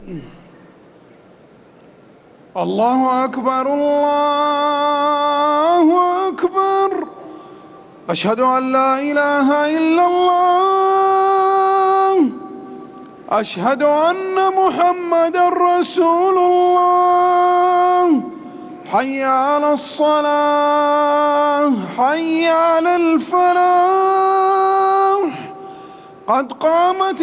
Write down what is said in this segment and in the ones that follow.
الله أكبر الله أكبر. أشهد أن لا إله إلا الله. أشهد أن محمدًا رسول الله. حي على الصلاة، حي على الفلاح، قد قامت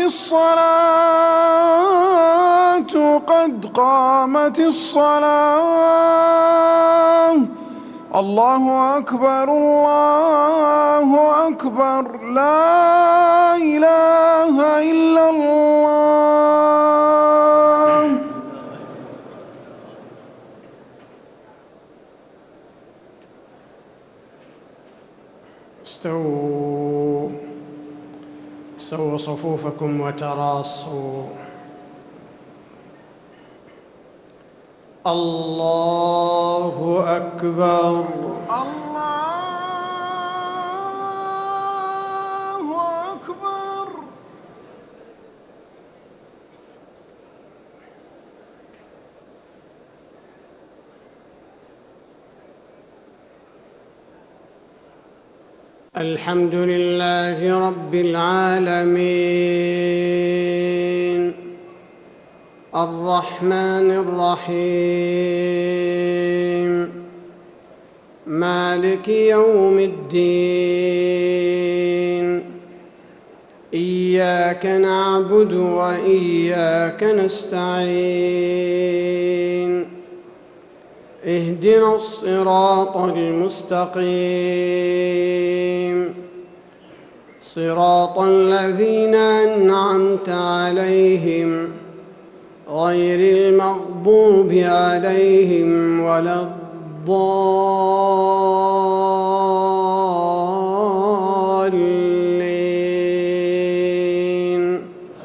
الصلاة، قد قامت الصلاة. الله أكبر الله أكبر. لا إله إلا الله. استووا صفوفكم وتراصوا. الله أكبر. الله أكبر. الحمد لله رب العالمين، الرحمن الرحيم، مالك يوم الدين. إياك نعبد وإياك نستعين. اهدنا الصراط المستقيم، صراط الذين أنعمت عليهم غير المغضوب عليهم ولا الضالين.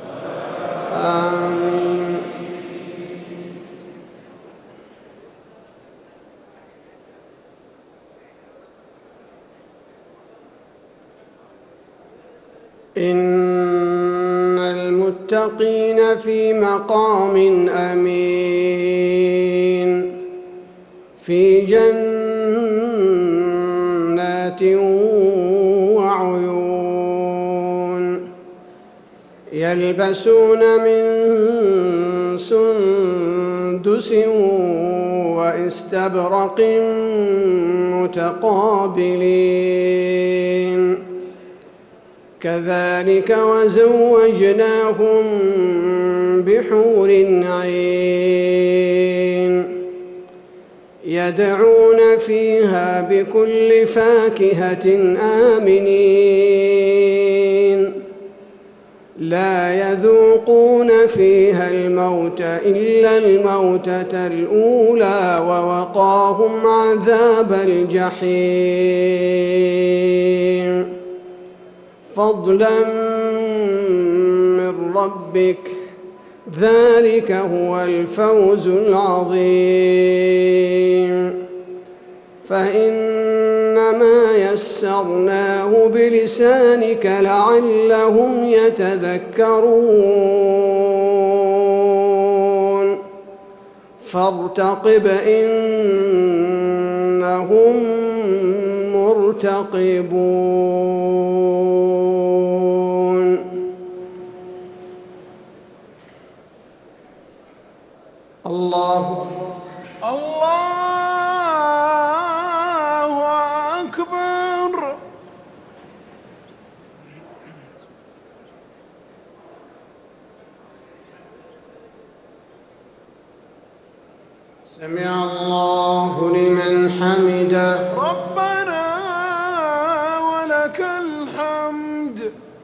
آمين. إن المتقين في مقام أمين، في جنات وعيون، يلبسون من سندس واستبرق متقابلين. كذلك وزوجناهم بحور عين، يدعون فيها بكل فاكهة آمنين، لا يذوقون فيها الموت إلا الموتة الأولى، ووقاهم عذاب الجحيم، فضلا من ربك، ذلك هو الفوز العظيم. فإنما يسرناه بلسانك لعلهم يتذكرون، فارتقب إنهم مرتقبون. الله أكبر. سمع الله لمن حمده. ربنا ولك الحمد.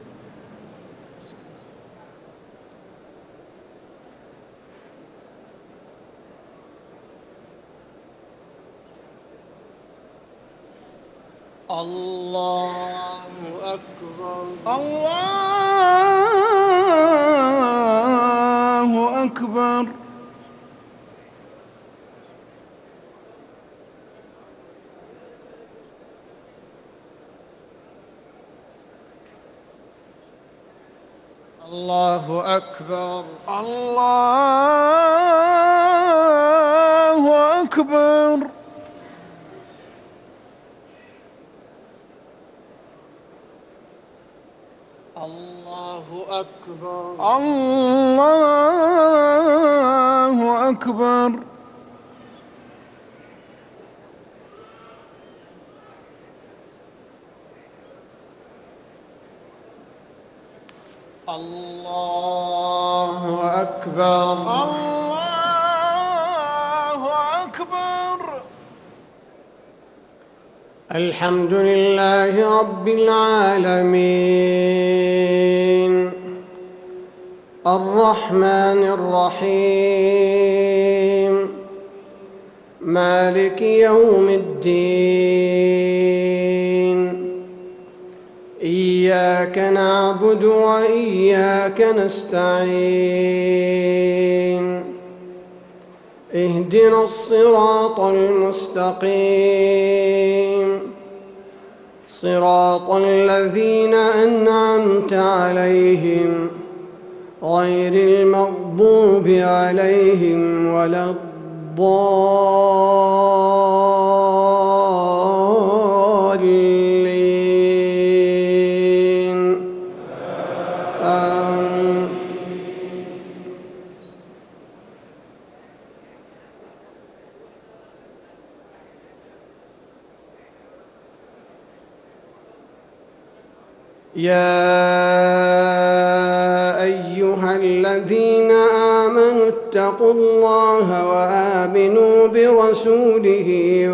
الله أكبر. الله أكبر. الله أكبر. الله أكبر. الله أكبر. الله أكبر. الله أكبر. الحمد لله رب العالمين الرحمن الرحيم مالك يوم الدين إياك نعبد وإياك نستعين اهدنا الصراط المستقيم صراط الذين أنعمت عليهم غير المغضوب عليهم ولا الضالين آمين. يا أيها الذين آمنوا اتقوا الله وآمنوا برسوله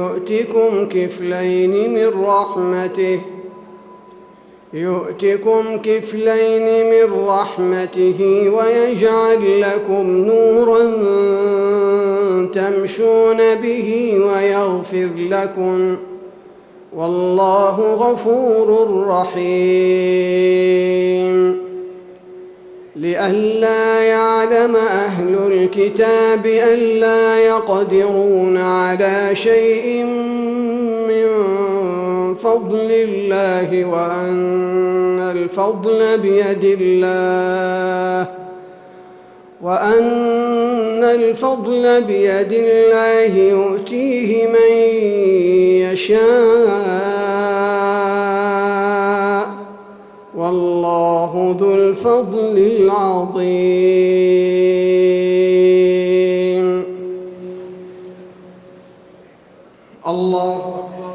يؤتكم كفلين من رحمته ويجعل لكم نورا تمشون به ويغفر لكم والله غفور رحيم. لئلا يعلم أهل الكتاب ألا يقدرون على شيء من فضل الله وأن الفضل بيد الله يؤتيه من يشاء والله ذو الفضل العظيم. الله أكبر.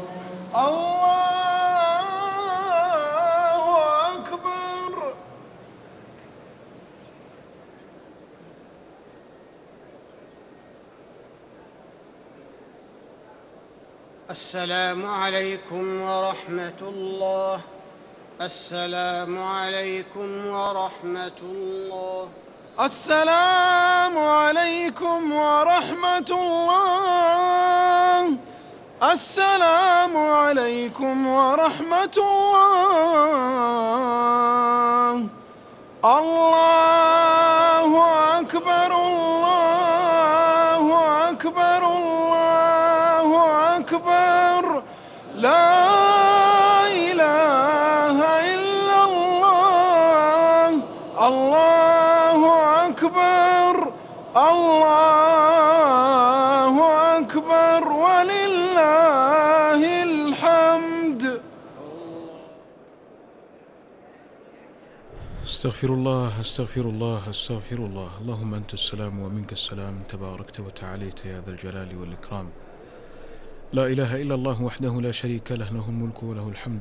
الله أكبر. السلام عليكم ورحمة الله. السلام عليكم ورحمة الله. السلام عليكم ورحمة الله. السلام عليكم ورحمة الله. الله أكبر. الله أكبر. الله أكبر. لا إله إلا الله. الله أكبر. الله أكبر ولله الحمد. استغفر الله استغفر الله استغفر الله. اللهم أنت السلام ومنك السلام تباركت وتعاليت يا ذا الجلال والإكرام. لا إله إلا الله وحده لا شريك له، له الملك وله الحمد